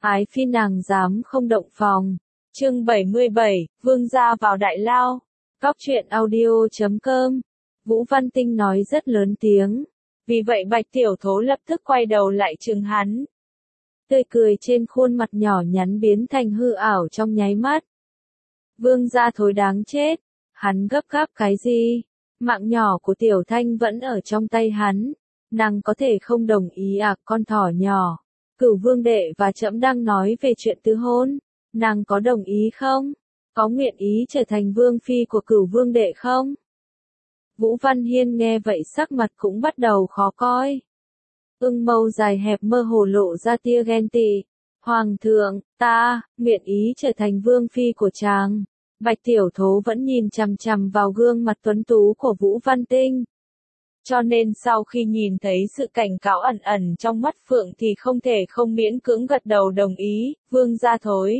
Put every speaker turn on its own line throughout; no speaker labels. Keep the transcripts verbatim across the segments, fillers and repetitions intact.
Ái phi nàng dám không động phòng. Chương bảy mươi bảy, Vương gia vào đại lao. Cóc truyện audio chấm com. Vũ Văn Tinh nói rất lớn tiếng. Vì vậy Bạch Tiểu Thố lập tức quay đầu lại chừng hắn. Tươi cười trên khuôn mặt nhỏ nhắn biến thành hư ảo trong nháy mắt. Vương gia thối đáng chết. Hắn gấp gáp cái gì? Mạng nhỏ của Tiểu Thanh vẫn ở trong tay hắn. Nàng có thể không đồng ý à, con thỏ nhỏ. Cửu vương đệ và trẫm đang nói về chuyện tứ hôn. Nàng có đồng ý không? Có nguyện ý trở thành vương phi của cửu vương đệ không? Vũ Văn Hiên nghe vậy sắc mặt cũng bắt đầu khó coi. Ưng mâu dài hẹp mơ hồ lộ ra tia ghen tị. Hoàng thượng, ta, nguyện ý trở thành vương phi của chàng. Bạch Tiểu Thố vẫn nhìn chằm chằm vào gương mặt tuấn tú của Vũ Văn Tinh. Cho nên sau khi nhìn thấy sự cảnh cáo ẩn ẩn trong mắt Phượng thì không thể không miễn cưỡng gật đầu đồng ý, vương gia thối.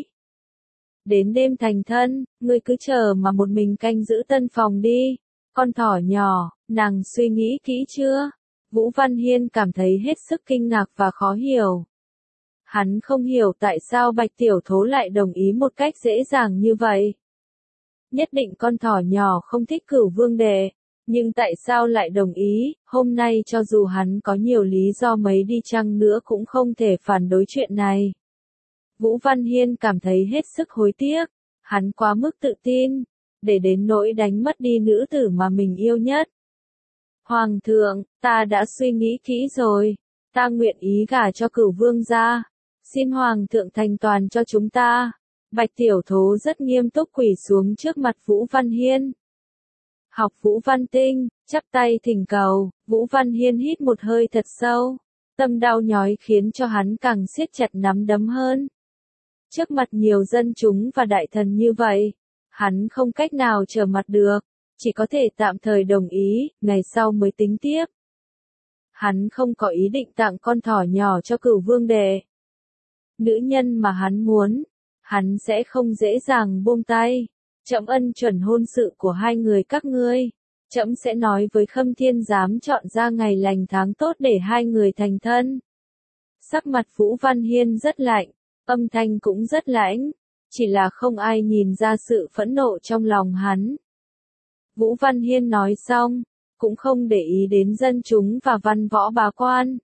Đến đêm thành thân, ngươi cứ chờ mà một mình canh giữ tân phòng đi. Con thỏ nhỏ, nàng suy nghĩ kỹ chưa? Vũ Văn Hiên cảm thấy hết sức kinh ngạc và khó hiểu. Hắn không hiểu tại sao Bạch Tiểu Thố lại đồng ý một cách dễ dàng như vậy. Nhất định con thỏ nhỏ không thích cửu vương đệ. Nhưng tại sao lại đồng ý, hôm nay cho dù hắn có nhiều lý do mấy đi chăng nữa cũng không thể phản đối chuyện này. Vũ Văn Hiên cảm thấy hết sức hối tiếc, hắn quá mức tự tin, để đến nỗi đánh mất đi nữ tử mà mình yêu nhất. Hoàng thượng, ta đã suy nghĩ kỹ rồi, ta nguyện ý gả cho cửu vương gia, xin Hoàng thượng thành toàn cho chúng ta. Bạch Tiểu Thố rất nghiêm túc quỳ xuống trước mặt Vũ Văn Hiên. Học Vũ Văn Tinh, chắp tay thỉnh cầu, Vũ Văn Hiên hít một hơi thật sâu. Tâm đau nhói khiến cho hắn càng siết chặt nắm đấm hơn. Trước mặt nhiều dân chúng và đại thần như vậy, hắn không cách nào trở mặt được, chỉ có thể tạm thời đồng ý, ngày sau mới tính tiếp. Hắn không có ý định tặng con thỏ nhỏ cho cửu vương đệ. Nữ nhân mà hắn muốn, hắn sẽ không dễ dàng buông tay. Trẫm ân chuẩn hôn sự của hai người các ngươi. Trẫm sẽ nói với Khâm Thiên Giám chọn ra ngày lành tháng tốt để hai người thành thân. Sắc mặt Vũ Văn Hiên rất lạnh, âm thanh cũng rất lãnh, chỉ là không ai nhìn ra sự phẫn nộ trong lòng hắn. Vũ Văn Hiên nói xong, cũng không để ý đến dân chúng và văn võ bá quan.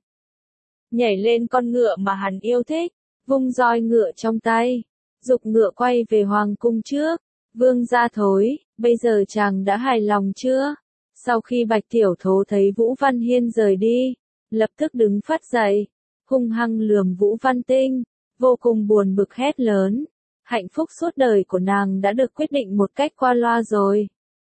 Nhảy lên con ngựa mà hắn yêu thích, vung roi ngựa trong tay, giục ngựa quay về hoàng cung trước. Vương gia thối, bây giờ chàng đã hài lòng chưa? Sau khi Bạch Tiểu Thố thấy Vũ Văn Hiên rời đi, lập tức đứng phát dậy, hung hăng lườm Vũ Văn Tinh, vô cùng buồn bực hét lớn. Hạnh phúc suốt đời của nàng đã được quyết định một cách qua loa rồi.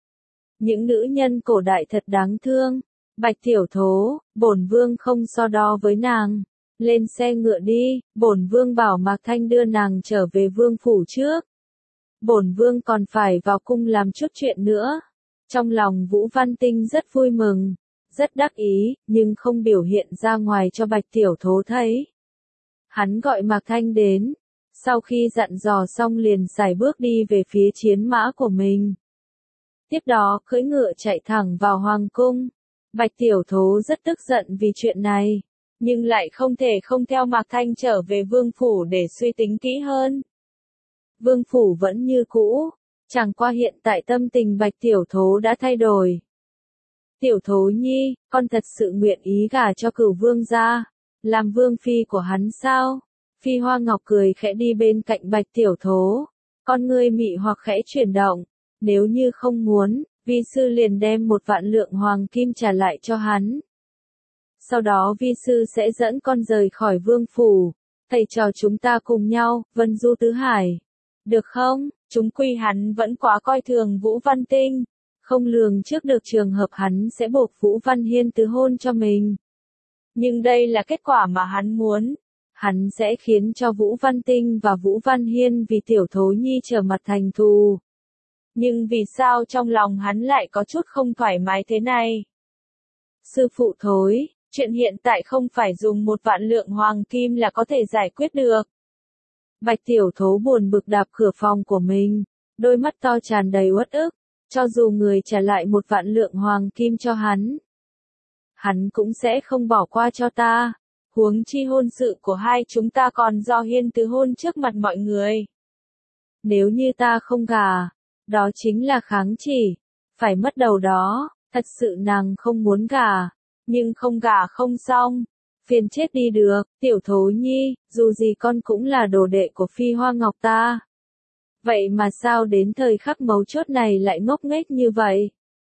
Những nữ nhân cổ đại thật đáng thương. Bạch Tiểu Thố, bổn vương không so đo với nàng. Lên xe ngựa đi, bổn vương bảo Mạc Thanh đưa nàng trở về vương phủ trước. Bổn vương còn phải vào cung làm chút chuyện nữa. Trong lòng Vũ Văn Tinh rất vui mừng, rất đắc ý, nhưng không biểu hiện ra ngoài cho Bạch Tiểu Thố thấy. Hắn gọi Mạc Thanh đến, sau khi dặn dò xong liền sải bước đi về phía chiến mã của mình. Tiếp đó cưỡi ngựa chạy thẳng vào hoàng cung. Bạch Tiểu Thố rất tức giận vì chuyện này, nhưng lại không thể không theo Mạc Thanh trở về vương phủ để suy tính kỹ hơn. Vương phủ vẫn như cũ, chẳng qua hiện tại tâm tình Bạch Tiểu Thố đã thay đổi. Tiểu Thố nhi, con thật sự nguyện ý gả cho cửu vương gia, làm vương phi của hắn sao? Phi Hoa Ngọc cười khẽ đi bên cạnh Bạch Tiểu Thố, con ngươi mị hoặc khẽ chuyển động, nếu như không muốn, vi sư liền đem một vạn lượng hoàng kim trả lại cho hắn. Sau đó vi sư sẽ dẫn con rời khỏi vương phủ, thầy trò chúng ta cùng nhau, vân du tứ hải. Được không? Chúng quy hắn vẫn quá coi thường Vũ Văn Tinh, không lường trước được trường hợp hắn sẽ buộc Vũ Văn Hiên từ hôn cho mình. Nhưng đây là kết quả mà hắn muốn. Hắn sẽ khiến cho Vũ Văn Tinh và Vũ Văn Hiên vì Tiểu Thố nhi trở mặt thành thù. Nhưng vì sao trong lòng hắn lại có chút không thoải mái thế này? Sư phụ thối, chuyện hiện tại không phải dùng một vạn lượng hoàng kim là có thể giải quyết được. Bạch Tiểu Thố buồn bực đạp cửa phòng của mình, đôi mắt to tràn đầy uất ức, cho dù người trả lại một vạn lượng hoàng kim cho hắn, hắn cũng sẽ không bỏ qua cho ta. Huống chi hôn sự của hai chúng ta còn do hiên tứ hôn trước mặt mọi người. Nếu như ta không gả, đó chính là kháng chỉ, phải mất đầu đó, thật sự nàng không muốn gả, nhưng không gả không xong, phiền chết đi được, tiểu Thố Nhi, dù gì con cũng là đồ đệ của Phi Hoa Ngọc ta. Vậy mà sao đến thời khắc mấu chốt này lại ngốc nghếch như vậy?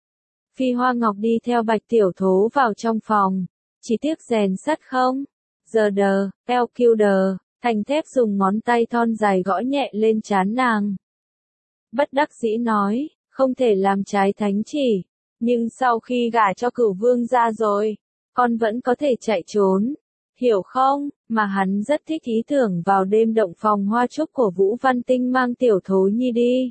Phi Hoa Ngọc đi theo Bạch Tiểu Thố vào trong phòng, chỉ tiếc rèn sắt không? Giờ đờ, eo kiêu đờ, Thành Thép dùng ngón tay thon dài gõ nhẹ lên trán nàng. Bất đắc dĩ nói, không thể làm trái thánh chỉ, nhưng sau khi gả cho Cửu Vương gia rồi, con vẫn có thể chạy trốn, hiểu không? Mà hắn rất thích ý tưởng vào đêm động phòng hoa trúc của Vũ Văn Tinh mang Tiểu Thố Nhi đi.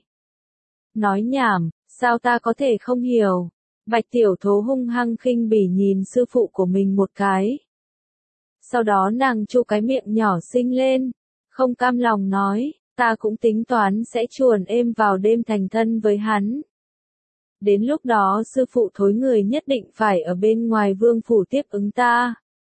Nói nhảm, sao ta có thể không hiểu? Bạch Tiểu Thố hung hăng khinh bỉ nhìn sư phụ của mình một cái. Sau đó nàng chu cái miệng nhỏ xinh lên, không cam lòng nói, ta cũng tính toán sẽ chuồn êm vào đêm thành thân với hắn. Đến lúc đó sư phụ thối người nhất định phải ở bên ngoài vương phủ tiếp ứng ta.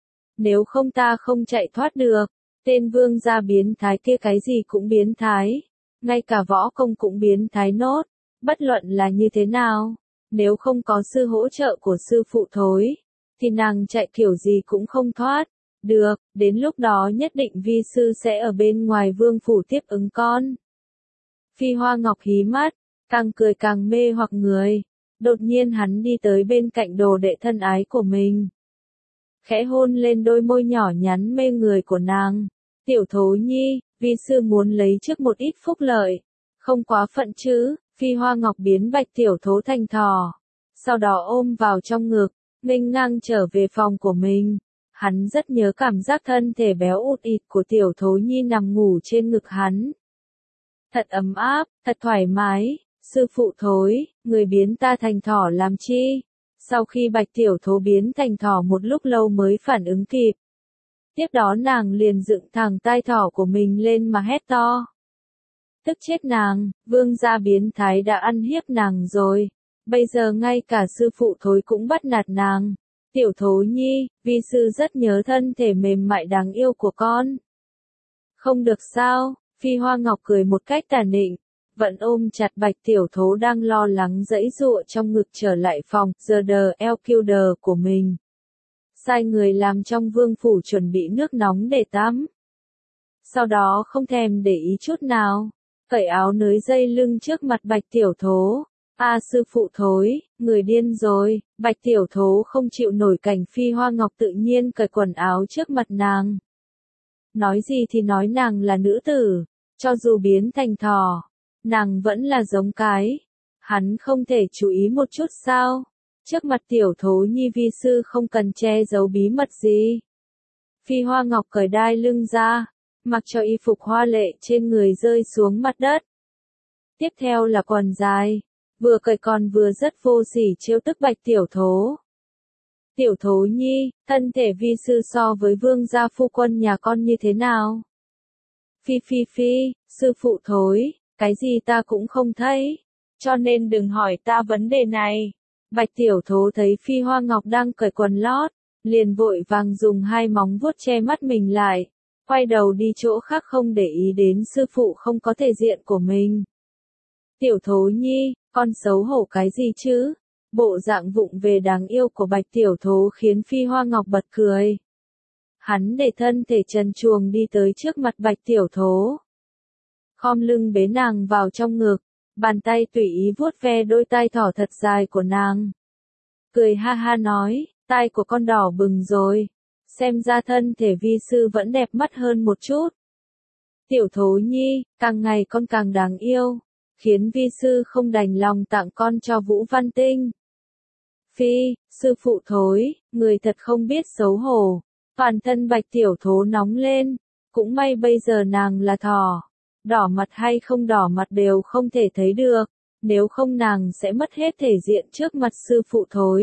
Nếu không ta không chạy thoát được, tên vương gia biến thái kia cái gì cũng biến thái, ngay cả võ công cũng biến thái nốt, bất luận là như thế nào, nếu không có sư hỗ trợ của sư phụ thối, thì nàng chạy kiểu gì cũng không thoát. Được, đến lúc đó nhất định vi sư sẽ ở bên ngoài vương phủ tiếp ứng con. Phi Hoa Ngọc hí mắt, càng cười càng mê hoặc người. Đột nhiên hắn đi tới bên cạnh đồ đệ thân ái của mình. Khẽ hôn lên đôi môi nhỏ nhắn mê người của nàng. Tiểu Thố Nhi, vi sư muốn lấy trước một ít phúc lợi. Không quá phận chứ, Phi Hoa Ngọc biến Bạch Tiểu Thố thành thỏ. Sau đó ôm vào trong ngực, nghênh ngang trở về phòng của mình. Hắn rất nhớ cảm giác thân thể béo ụt ịt của Tiểu Thố Nhi nằm ngủ trên ngực hắn. Thật ấm áp, thật thoải mái, sư phụ thối, người biến ta thành thỏ làm chi? Sau khi Bạch Tiểu Thố biến thành thỏ một lúc lâu mới phản ứng kịp. Tiếp đó nàng liền dựng thẳng tai thỏ của mình lên mà hét to. Tức chết nàng, vương gia biến thái đã ăn hiếp nàng rồi, bây giờ ngay cả sư phụ thối cũng bắt nạt nàng. Tiểu Thố Nhi, vi sư rất nhớ thân thể mềm mại đáng yêu của con. Không được sao, Phi Hoa Ngọc cười một cách tà nịnh, vẫn ôm chặt Bạch Tiểu Thố đang lo lắng giãy giụa trong ngực trở lại phòng, giờ đờ eo kiêu đờ của mình. Sai người làm trong vương phủ chuẩn bị nước nóng để tắm. Sau đó không thèm để ý chút nào, cởi áo nới dây lưng trước mặt Bạch Tiểu Thố. A à, sư phụ thối, người điên rồi, Bạch Tiểu Thố không chịu nổi cảnh Phi Hoa Ngọc tự nhiên cởi quần áo trước mặt nàng. Nói gì thì nói nàng là nữ tử, cho dù biến thành thỏ, nàng vẫn là giống cái. Hắn không thể chú ý một chút sao? Trước mặt Tiểu Thố Nhi vi sư không cần che giấu bí mật gì. Phi Hoa Ngọc cởi đai lưng ra, mặc cho y phục hoa lệ trên người rơi xuống mặt đất. Tiếp theo là quần dài. Vừa cởi còn vừa rất vô sỉ trêu tức Bạch Tiểu Thố. Tiểu Thố Nhi, thân thể vi sư so với vương gia phu quân nhà con như thế nào? Phi phi phi, sư phụ thối, cái gì ta cũng không thấy, cho nên đừng hỏi ta vấn đề này. Bạch Tiểu Thố thấy Phi Hoa Ngọc đang cởi quần lót, liền vội vàng dùng hai móng vuốt che mắt mình lại, quay đầu đi chỗ khác không để ý đến sư phụ không có thể diện của mình. Tiểu Thố Nhi, con xấu hổ cái gì chứ? Bộ dạng vụng về đáng yêu của Bạch Tiểu Thố khiến Phi Hoa Ngọc bật cười. Hắn để thân thể trần truồng đi tới trước mặt Bạch Tiểu Thố. Khom lưng bế nàng vào trong ngực, bàn tay tùy ý vuốt ve đôi tai thỏ thật dài của nàng. Cười ha ha nói, tai của con đỏ bừng rồi, xem ra thân thể vi sư vẫn đẹp mắt hơn một chút. Tiểu Thố Nhi, càng ngày con càng đáng yêu, khiến vi sư không đành lòng tặng con cho Vũ Văn Tinh. Phi, sư phụ thối, người thật không biết xấu hổ. Toàn thân Bạch Tiểu Thố nóng lên, cũng may bây giờ nàng là thỏ, đỏ mặt hay không đỏ mặt đều không thể thấy được, nếu không nàng sẽ mất hết thể diện trước mặt sư phụ thối.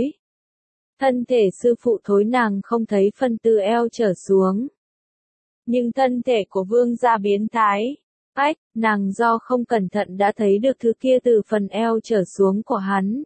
Thân thể sư phụ thối nàng không thấy phần từ eo trở xuống. Nhưng thân thể của vương gia biến thái, ách, nàng do không cẩn thận đã thấy được thứ kia từ phần eo trở xuống của hắn.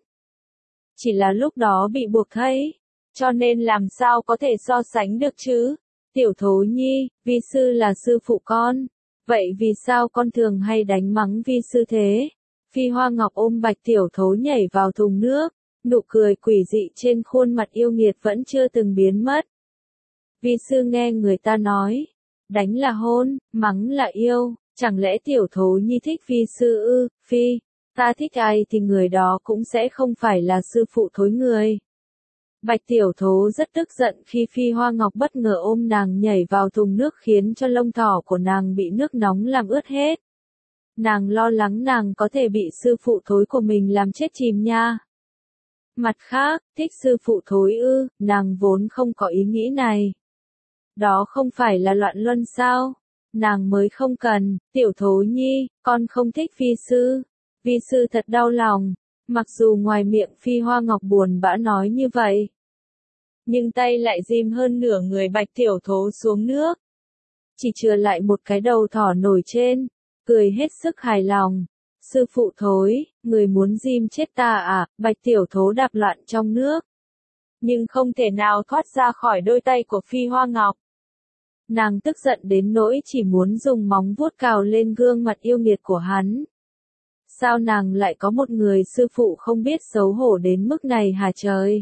Chỉ là lúc đó bị buộc thấy, cho nên làm sao có thể so sánh được chứ. Tiểu Thố Nhi, vi sư là sư phụ con. Vậy vì sao con thường hay đánh mắng vi sư thế? Phi Hoa Ngọc ôm Bạch Tiểu Thố nhảy vào thùng nước, nụ cười quỷ dị trên khuôn mặt yêu nghiệt vẫn chưa từng biến mất. Vi sư nghe người ta nói, đánh là hôn, mắng là yêu, chẳng lẽ Tiểu Thố Nhi thích vi sư ư? Phi, ta thích ai thì người đó cũng sẽ không phải là sư phụ thối người. Bạch Tiểu Thố rất tức giận khi Phi Hoa Ngọc bất ngờ ôm nàng nhảy vào thùng nước khiến cho lông thỏ của nàng bị nước nóng làm ướt hết. Nàng lo lắng nàng có thể bị sư phụ thối của mình làm chết chìm nha. Mặt khác, thích sư phụ thối ư, nàng vốn không có ý nghĩ này. Đó không phải là loạn luân sao? Nàng mới không cần. Tiểu Thố Nhi, con không thích vi sư. Vi sư thật đau lòng. Mặc dù ngoài miệng Phi Hoa Ngọc buồn bã nói như vậy, nhưng tay lại ghim hơn nửa người Bạch Tiểu Thố xuống nước. Chỉ chừa lại một cái đầu thỏ nổi trên, cười hết sức hài lòng. Sư phụ thối, người muốn ghim chết ta à? Bạch Tiểu Thố đạp loạn trong nước, nhưng không thể nào thoát ra khỏi đôi tay của Phi Hoa Ngọc. Nàng tức giận đến nỗi chỉ muốn dùng móng vuốt cào lên gương mặt yêu nghiệt của hắn. Sao nàng lại có một người sư phụ không biết xấu hổ đến mức này hả trời?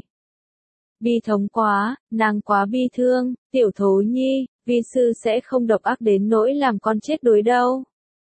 Bi thống quá, nàng quá bi thương. Tiểu Thố Nhi, vi sư sẽ không độc ác đến nỗi làm con chết đuối đâu.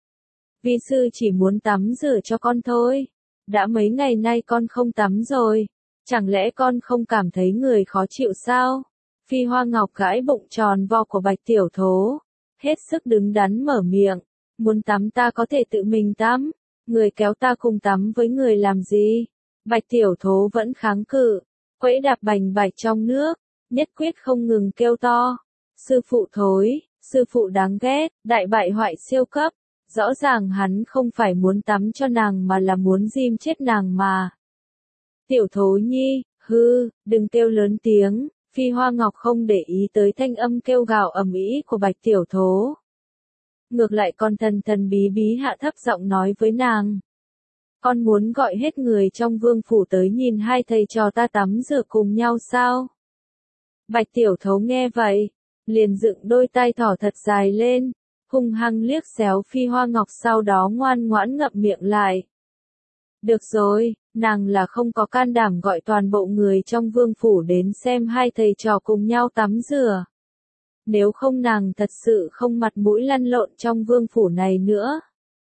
Vi sư chỉ muốn tắm rửa cho con thôi. Đã mấy ngày nay con không tắm rồi. Chẳng lẽ con không cảm thấy người khó chịu sao? Phi Hoa Ngọc gãi bụng tròn vo của Bạch Tiểu Thố, hết sức đứng đắn mở miệng. Muốn tắm ta có thể tự mình tắm. Người kéo ta cùng tắm với người làm gì? Bạch Tiểu Thố vẫn kháng cự, quẫy đạp bành bạch trong nước, nhất quyết không ngừng kêu to. Sư phụ thối, sư phụ đáng ghét, đại bại hoại siêu cấp. Rõ ràng hắn không phải muốn tắm cho nàng mà là muốn ghim chết nàng mà. Tiểu Thố Nhi, hư, đừng kêu lớn tiếng. Phi Hoa Ngọc không để ý tới thanh âm kêu gào ầm ĩ của Bạch Tiểu Thố. Ngược lại còn thần thần bí bí hạ thấp giọng nói với nàng. Con muốn gọi hết người trong vương phủ tới nhìn hai thầy trò ta tắm rửa cùng nhau sao? Bạch Tiểu Thố nghe vậy, liền dựng đôi tay thỏ thật dài lên, hung hăng liếc xéo Phi Hoa Ngọc, sau đó ngoan ngoãn ngậm miệng lại. Được rồi, nàng là không có can đảm gọi toàn bộ người trong vương phủ đến xem hai thầy trò cùng nhau tắm rửa. Nếu không nàng thật sự không mặt mũi lăn lộn trong vương phủ này nữa.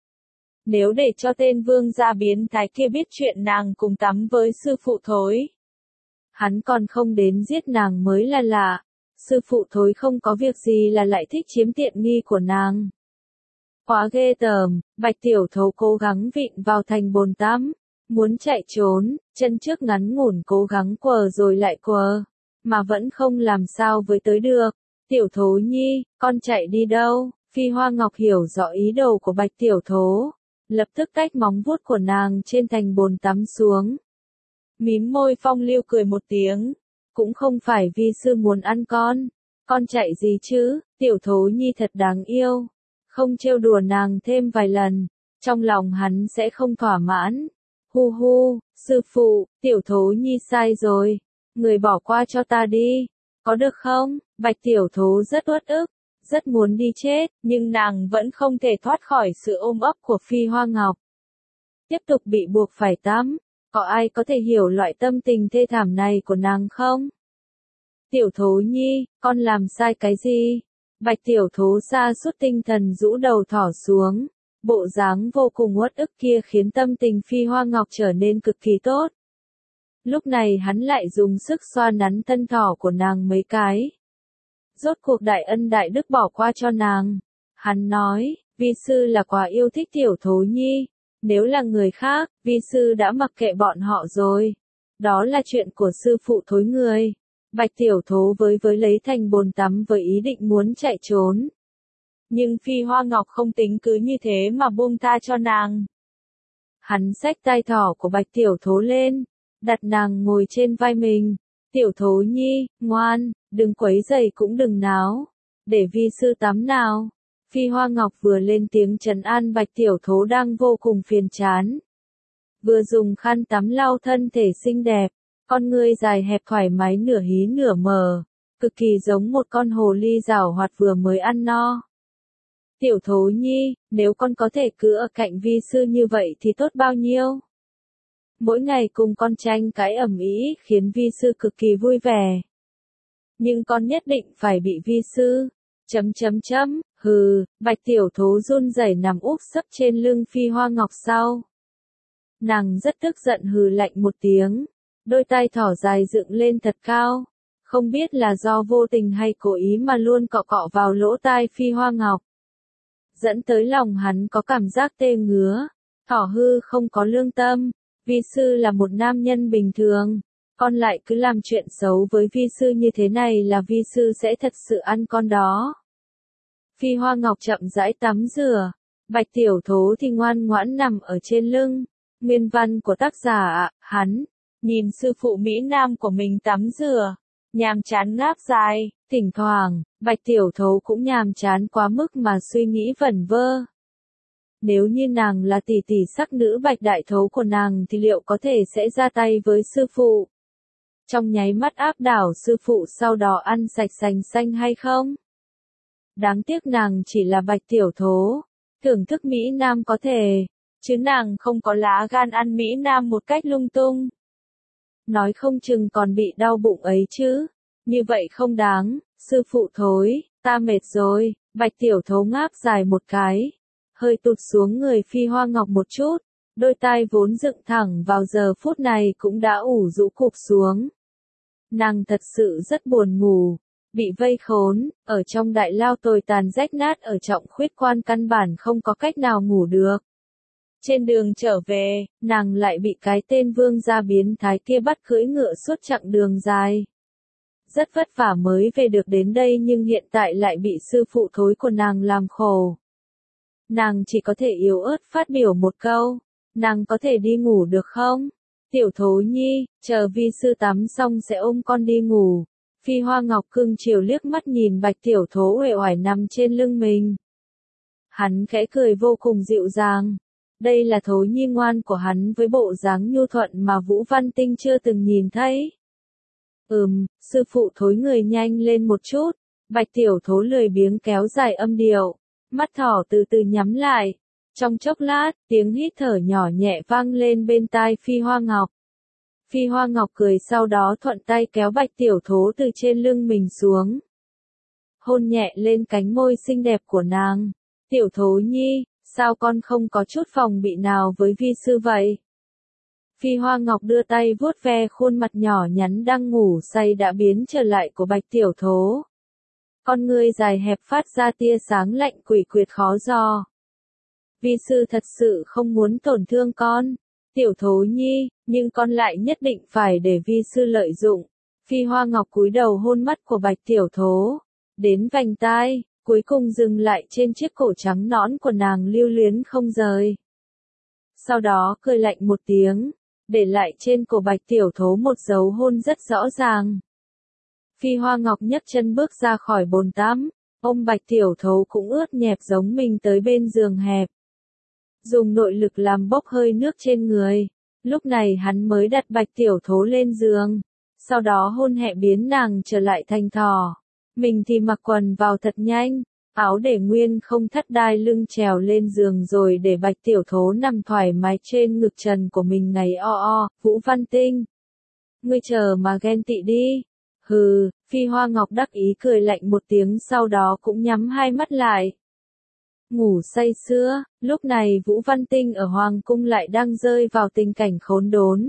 Nếu để cho tên vương gia biến thái kia biết chuyện nàng cùng tắm với sư phụ thối, hắn còn không đến giết nàng mới là lạ. Sư phụ thối không có việc gì là lại thích chiếm tiện nghi của nàng. Quá ghê tởm. Bạch Tiểu Thố cố gắng vịn vào thành bồn tắm, muốn chạy trốn, chân trước ngắn ngủn cố gắng quờ rồi lại quờ, mà vẫn không làm sao với tới được. Tiểu Thố Nhi, con chạy đi đâu? Phi Hoa Ngọc hiểu rõ ý đồ của Bạch Tiểu Thố, lập tức tách móng vuốt của nàng trên thành bồn tắm xuống. Mím môi phong lưu cười một tiếng, cũng không phải vi sư muốn ăn con, con chạy gì chứ? Tiểu Thố Nhi thật đáng yêu, không trêu đùa nàng thêm vài lần, trong lòng hắn sẽ không thỏa mãn. Hu hu, sư phụ, Tiểu Thố Nhi sai rồi, người bỏ qua cho ta đi, có được không? Bạch Tiểu Thố rất uất ức, rất muốn đi chết, nhưng nàng vẫn không thể thoát khỏi sự ôm ấp của Phi Hoa Ngọc. Tiếp tục bị buộc phải tắm, có ai có thể hiểu loại tâm tình thê thảm này của nàng không? Tiểu Thố Nhi, con làm sai cái gì? Bạch Tiểu Thố sa sút tinh thần rũ đầu thỏ xuống, bộ dáng vô cùng uất ức kia khiến tâm tình Phi Hoa Ngọc trở nên cực kỳ tốt. Lúc này hắn lại dùng sức xoa nắn thân thỏ của nàng mấy cái. Rốt cuộc đại ân đại đức bỏ qua cho nàng. Hắn nói, vi sư là quá yêu thích Tiểu Thố Nhi. Nếu là người khác, vi sư đã mặc kệ bọn họ rồi. Đó là chuyện của sư phụ thối người. Bạch Tiểu Thố với với lấy thành bồn tắm với ý định muốn chạy trốn. Nhưng Phi Hoa Ngọc không tính cứ như thế mà buông tha cho nàng. Hắn xách tay thỏ của Bạch Tiểu Thố lên, đặt nàng ngồi trên vai mình. Tiểu Thố Nhi, ngoan, đừng quấy rầy cũng đừng náo, để vi sư tắm nào. Phi Hoa Ngọc vừa lên tiếng trấn an Bạch Tiểu Thố đang vô cùng phiền chán, vừa dùng khăn tắm lau thân thể xinh đẹp, con ngươi dài hẹp thoải mái nửa hí nửa mở, cực kỳ giống một con hồ ly giảo hoạt vừa mới ăn no. Tiểu Thố Nhi, nếu con có thể cứ ở cạnh vi sư như vậy thì tốt bao nhiêu. Mỗi ngày cùng con tranh cãi ầm ĩ khiến vi sư cực kỳ vui vẻ. Nhưng con nhất định phải bị vi sư. Chấm chấm chấm, hừ, Bạch Tiểu Thố run rẩy nằm úp sấp trên lưng Phi Hoa Ngọc sau. Nàng rất tức giận hừ lạnh một tiếng, đôi tai thỏ dài dựng lên thật cao, không biết là do vô tình hay cố ý mà luôn cọ cọ vào lỗ tai Phi Hoa Ngọc. Dẫn tới lòng hắn có cảm giác tê ngứa, thỏ hư không có lương tâm, vi sư là một nam nhân bình thường, con lại cứ làm chuyện xấu với vi sư như thế này là vi sư sẽ thật sự ăn con đó. Phi Hoa Ngọc chậm rãi tắm rửa, Bạch Tiểu Thố thì ngoan ngoãn nằm ở trên lưng. Nguyên văn của tác giả ạ, hắn, nhìn sư phụ Mỹ Nam của mình tắm rửa, nhàm chán ngáp dài, thỉnh thoảng, Bạch Tiểu Thố cũng nhàm chán quá mức mà suy nghĩ vẩn vơ. Nếu như nàng là tỷ tỷ sắc nữ Bạch Đại Thố của nàng thì liệu có thể sẽ ra tay với sư phụ? Trong nháy mắt áp đảo sư phụ sau đó ăn sạch sành xanh hay không? Đáng tiếc nàng chỉ là Bạch Tiểu Thố, thưởng thức Mỹ Nam có thể, chứ nàng không có lá gan ăn Mỹ Nam một cách lung tung. Nói không chừng còn bị đau bụng ấy chứ, như vậy không đáng, sư phụ thối, ta mệt rồi, Bạch Tiểu Thố ngáp dài một cái, hơi tụt xuống người Phi Hoa Ngọc một chút, đôi tai vốn dựng thẳng vào giờ phút này cũng đã ủ rũ cụp xuống. Nàng thật sự rất buồn ngủ, bị vây khốn, ở trong đại lao tồi tàn rách nát ở Trọng Khuyết Quan căn bản không có cách nào ngủ được. Trên đường trở về, nàng lại bị cái tên vương gia biến thái kia bắt cưỡi ngựa suốt chặng đường dài. Rất vất vả mới về được đến đây nhưng hiện tại lại bị sư phụ thối của nàng làm khổ. Nàng chỉ có thể yếu ớt phát biểu một câu, nàng có thể đi ngủ được không? Tiểu Thố Nhi, chờ vi sư tắm xong sẽ ôm con đi ngủ. Phi Hoa Ngọc cưng chiều liếc mắt nhìn Bạch Tiểu Thố uể oải nằm trên lưng mình. Hắn khẽ cười vô cùng dịu dàng. Đây là Thố Nhi ngoan của hắn với bộ dáng nhu thuận mà Vũ Văn Tinh chưa từng nhìn thấy. Ừm, sư phụ thối người nhanh lên một chút. Bạch Tiểu Thố lười biếng kéo dài âm điệu. Mắt thỏ từ từ nhắm lại. Trong chốc lát, tiếng hít thở nhỏ nhẹ vang lên bên tai Phi Hoa Ngọc. Phi Hoa Ngọc cười sau đó thuận tay kéo Bạch Tiểu Thố từ trên lưng mình xuống. Hôn nhẹ lên cánh môi xinh đẹp của nàng. Tiểu Thố Nhi, sao con không có chút phòng bị nào với vi sư vậy? Phi Hoa Ngọc đưa tay vuốt ve khuôn mặt nhỏ nhắn đang ngủ say đã biến trở lại của Bạch Tiểu Thố. Con ngươi dài hẹp phát ra tia sáng lạnh quỷ quyệt khó dò. Vi sư thật sự không muốn tổn thương con, Tiểu Thố Nhi, nhưng con lại nhất định phải để vi sư lợi dụng. Phi Hoa Ngọc cúi đầu hôn mắt của Bạch Tiểu Thố, đến vành tai, cuối cùng dừng lại trên chiếc cổ trắng nõn của nàng lưu luyến không rời. Sau đó cười lạnh một tiếng, để lại trên cổ Bạch Tiểu Thố một dấu hôn rất rõ ràng. Phi Hoa Ngọc nhấc chân bước ra khỏi bồn tắm, ôm Bạch Tiểu Thố cũng ướt nhẹp giống mình tới bên giường hẹp. Dùng nội lực làm bốc hơi nước trên người, lúc này hắn mới đặt Bạch Tiểu Thố lên giường, sau đó hôn hẹ biến nàng trở lại thành thỏ. Mình thì mặc quần vào thật nhanh, áo để nguyên không thắt đai lưng trèo lên giường rồi để Bạch Tiểu Thố nằm thoải mái trên ngực trần của mình ngày o o. Vũ Văn Tinh, ngươi chờ mà ghen tị đi. Hừ, Phi Hoa Ngọc đắc ý cười lạnh một tiếng sau đó cũng nhắm hai mắt lại. Ngủ say sưa, lúc này Vũ Văn Tinh ở Hoàng Cung lại đang rơi vào tình cảnh khốn đốn.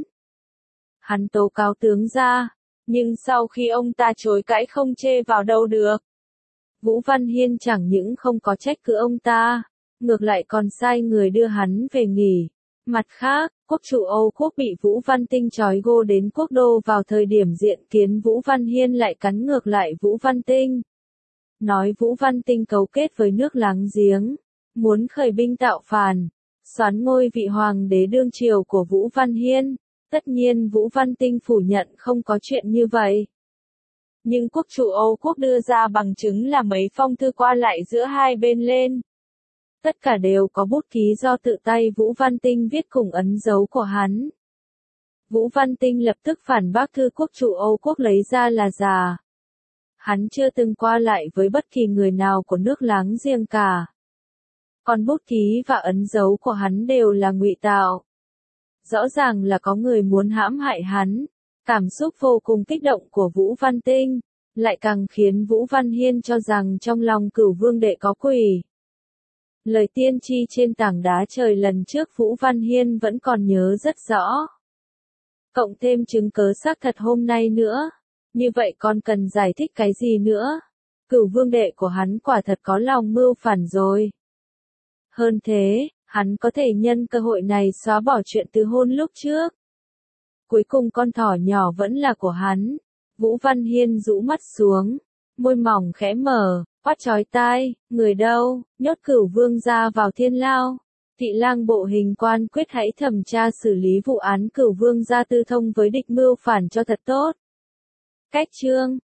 Hắn tố cáo tướng ra, nhưng sau khi ông ta chối cãi không chê vào đâu được. Vũ Văn Hiên chẳng những không có trách cứ ông ta, ngược lại còn sai người đưa hắn về nghỉ. Mặt khác, quốc chủ Âu Quốc bị Vũ Văn Tinh trói gô đến quốc đô vào thời điểm diện kiến Vũ Văn Hiên lại cắn ngược lại Vũ Văn Tinh. Nói Vũ Văn Tinh cấu kết với nước láng giếng, muốn khởi binh tạo phản, soán ngôi vị hoàng đế đương triều của Vũ Văn Hiên. Tất nhiên Vũ Văn Tinh phủ nhận không có chuyện như vậy. Nhưng quốc chủ Âu Quốc đưa ra bằng chứng là mấy phong thư qua lại giữa hai bên lên. Tất cả đều có bút ký do tự tay Vũ Văn Tinh viết cùng ấn dấu của hắn. Vũ Văn Tinh lập tức phản bác thư quốc chủ Âu Quốc lấy ra là giả. hắn chưa từng qua lại với bất kỳ người nào của nước láng giềng cả. Còn bút ký và ấn dấu của hắn đều là ngụy tạo. Rõ ràng là có người muốn hãm hại hắn. Cảm xúc vô cùng kích động của Vũ Văn Tinh, lại càng khiến Vũ Văn Hiên cho rằng trong lòng Cửu Vương đệ có quỷ. Lời tiên tri trên tảng đá trời lần trước Vũ Văn Hiên vẫn còn nhớ rất rõ. Cộng thêm chứng cớ xác thật hôm nay nữa. Như vậy còn cần giải thích cái gì nữa? Cửu Vương đệ của hắn quả thật có lòng mưu phản rồi. Hơn thế, hắn có thể nhân cơ hội này xóa bỏ chuyện từ hôn lúc trước. Cuối cùng con thỏ nhỏ vẫn là của hắn. Vũ Văn Hiên rũ mắt xuống, môi mỏng khẽ mở, quát chói tai, người đâu, nhốt Cửu Vương ra vào thiên lao. Thị lang bộ hình quan quyết hãy thẩm tra xử lý vụ án Cửu Vương gia tư thông với địch mưu phản cho thật tốt. Cách chương